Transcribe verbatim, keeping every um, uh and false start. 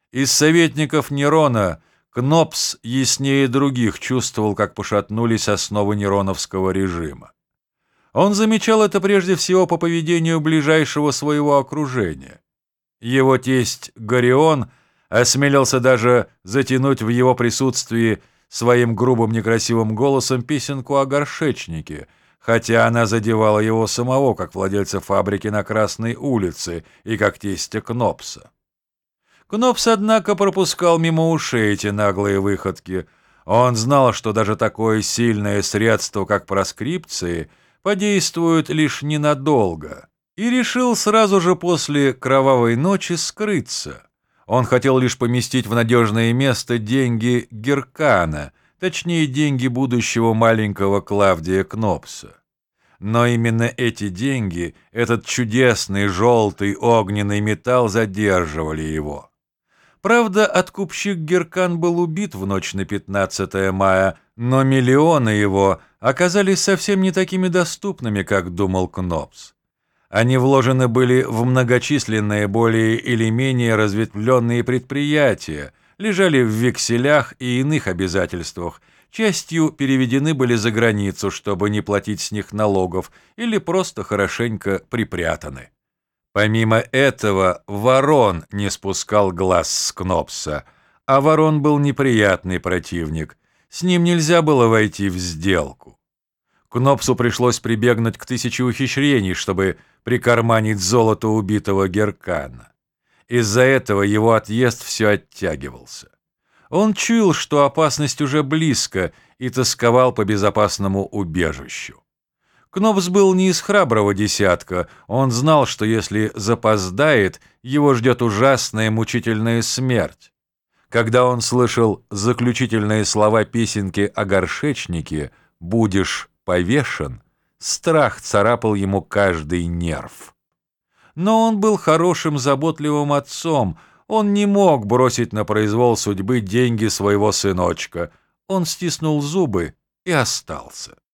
Из советников Нерона Кнопс яснее других чувствовал, как пошатнулись основы нероновского режима. Он замечал это прежде всего по поведению ближайшего своего окружения. Его тесть Горион осмелился даже затянуть в его присутствии своим грубым некрасивым голосом песенку о горшечнике, хотя она задевала его самого, как владельца фабрики на Красной улице и как тестя Кнопса. Кнопс, однако, пропускал мимо ушей эти наглые выходки. Он знал, что даже такое сильное средство, как проскрипции, подействует лишь ненадолго, и решил сразу же после кровавой ночи скрыться. Он хотел лишь поместить в надежное место деньги Геркана, точнее деньги будущего маленького Клавдия Кнопса. Но именно эти деньги, этот чудесный желтый огненный металл задерживали его. Правда, откупщик Геркан был убит в ночь на пятнадцатое мая, но миллионы его оказались совсем не такими доступными, как думал Кнопс. Они вложены были в многочисленные, более или менее разветвленные предприятия, лежали в векселях и иных обязательствах, частью переведены были за границу, чтобы не платить с них налогов, или просто хорошенько припрятаны. Помимо этого, Ворон не спускал глаз с Кнопса, а Ворон был неприятный противник, с ним нельзя было войти в сделку. Кнопсу пришлось прибегнуть к тысяче ухищрений, чтобы прикарманить золото убитого Геркана. Из-за этого его отъезд все оттягивался. Он чуял, что опасность уже близко, и тосковал по безопасному убежищу. Кнопс был не из храброго десятка, он знал, что если запоздает, его ждет ужасная мучительная смерть. Когда он слышал заключительные слова песенки о горшечнике «Будешь повешен», страх царапал ему каждый нерв. Но он был хорошим, заботливым отцом, он не мог бросить на произвол судьбы деньги своего сыночка, он стиснул зубы и остался.